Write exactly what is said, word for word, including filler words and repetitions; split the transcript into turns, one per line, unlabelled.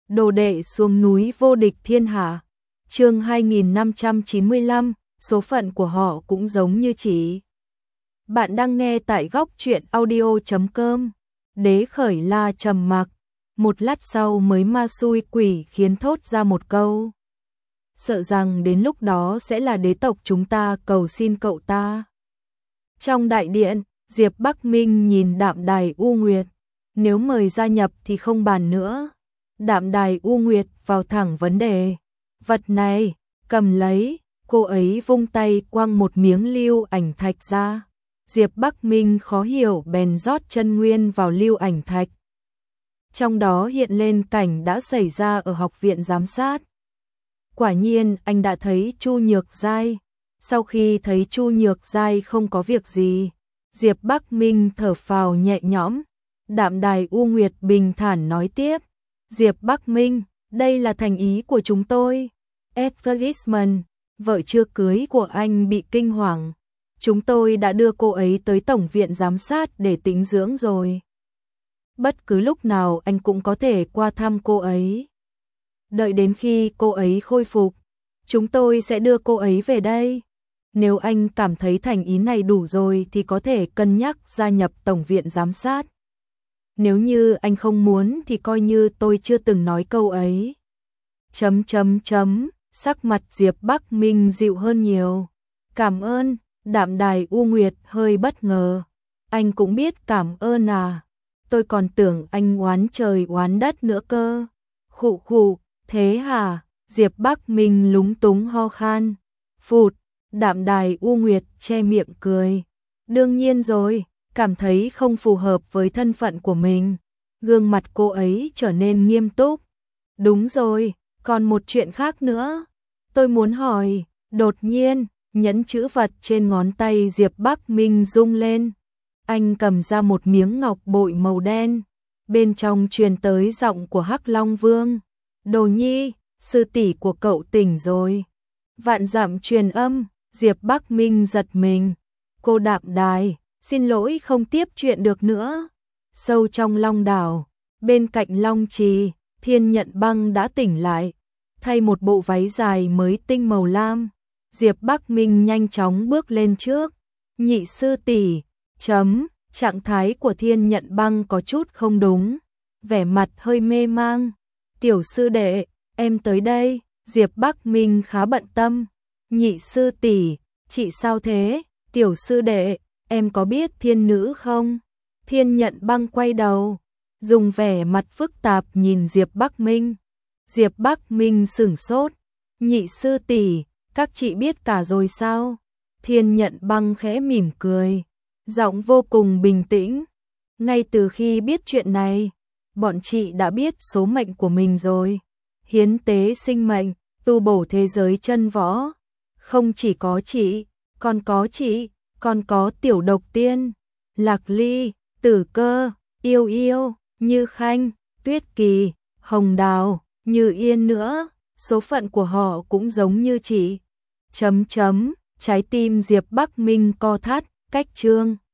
Đồ đệ xuống núi vô địch thiên hạ. Chương hai nghìn năm trăm chín mươi lăm, số phận của họ cũng giống như chị. Bạn đang nghe tại góc truyện audio chấm com. Đế Khởi La trầm mặc, một lát sau mới ma xui quỷ khiến thốt ra một câu. Sợ rằng đến lúc đó sẽ là đế tộc chúng ta cầu xin cậu ta. Trong đại điện, Diệp Bắc Minh nhìn Đạm Đài U Nguyệt. Nếu mời gia nhập thì không bàn nữa. Đạm Đài U Nguyệt vào thẳng vấn đề. Vật này, cầm lấy, cô ấy vung tay quăng một miếng lưu ảnh thạch ra. Diệp Bắc Minh khó hiểu bèn rót chân nguyên vào lưu ảnh thạch. Trong đó hiện lên cảnh đã xảy ra ở học viện giám sát. Quả nhiên anh đã thấy Chu Nhược Giai. Sau khi thấy Chu Nhược Giai không có việc gì, Diệp Bắc Minh thở phào nhẹ nhõm. Đạm Đài U Nguyệt bình thản nói tiếp. Diệp Bắc Minh, đây là thành ý của chúng tôi. Advertisement, vợ chưa cưới của anh bị kinh hoàng. Chúng tôi đã đưa cô ấy tới Tổng viện Giám sát để tĩnh dưỡng rồi. Bất cứ lúc nào anh cũng có thể qua thăm cô ấy. Đợi đến khi cô ấy khôi phục, chúng tôi sẽ đưa cô ấy về đây. Nếu anh cảm thấy thành ý này đủ rồi thì có thể cân nhắc gia nhập Tổng viện Giám sát. Nếu như anh không muốn thì coi như tôi chưa từng nói câu ấy. Chấm chấm chấm, sắc mặt Diệp Bắc Minh dịu hơn nhiều. Cảm ơn, Đạm Đài U Nguyệt hơi bất ngờ. Anh cũng biết cảm ơn à? Tôi còn tưởng anh oán trời oán đất nữa cơ. Khụ khụ, thế hả? Diệp Bắc Minh lúng túng ho khan. Phụt, Đạm Đài U Nguyệt che miệng cười. Đương nhiên rồi. Cảm thấy không phù hợp với thân phận của mình. Gương mặt cô ấy trở nên nghiêm túc. Đúng rồi, còn một chuyện khác nữa. Tôi muốn hỏi, đột nhiên, nhẫn chữ vật trên ngón tay Diệp Bắc Minh rung lên. Anh cầm ra một miếng ngọc bội màu đen. Bên trong truyền tới giọng của Hắc Long Vương. Đồ nhi, sư tỷ của cậu tỉnh rồi. Vạn dặm truyền âm, Diệp Bắc Minh giật mình. Cô Đạm Đài, xin lỗi không tiếp chuyện được nữa. Sâu trong Long đảo, bên cạnh Long Trì, Thiên Nhận Băng đã tỉnh lại, thay một bộ váy dài mới tinh màu lam. Diệp Bắc Minh nhanh chóng bước lên trước. Nhị sư tỷ, chấm, trạng thái của Thiên Nhận Băng có chút không đúng, vẻ mặt hơi mê mang. Tiểu sư đệ, em tới đây. Diệp Bắc Minh khá bận tâm. Nhị sư tỷ, chị sao thế? Tiểu sư đệ, em có biết thiên nữ không? Thiên Nhận Băng quay đầu, dùng vẻ mặt phức tạp nhìn Diệp Bắc Minh. Diệp Bắc Minh sửng sốt. Nhị sư tỷ, các chị biết cả rồi sao? Thiên Nhận Băng khẽ mỉm cười, giọng vô cùng bình tĩnh. Ngay từ khi biết chuyện này, bọn chị đã biết số mệnh của mình rồi. Hiến tế sinh mệnh, tu bổ thế giới chân võ. Không chỉ có chị, còn có chị, còn có Tiểu Độc Tiên, Lạc Ly, Tử Cơ, Yêu Yêu, Như Khanh, Tuyết Kỳ, Hồng Đào, Như Yên nữa. Số phận của họ cũng giống như chị. Chấm chấm, trái tim Diệp Bắc Minh co thắt. Cách chương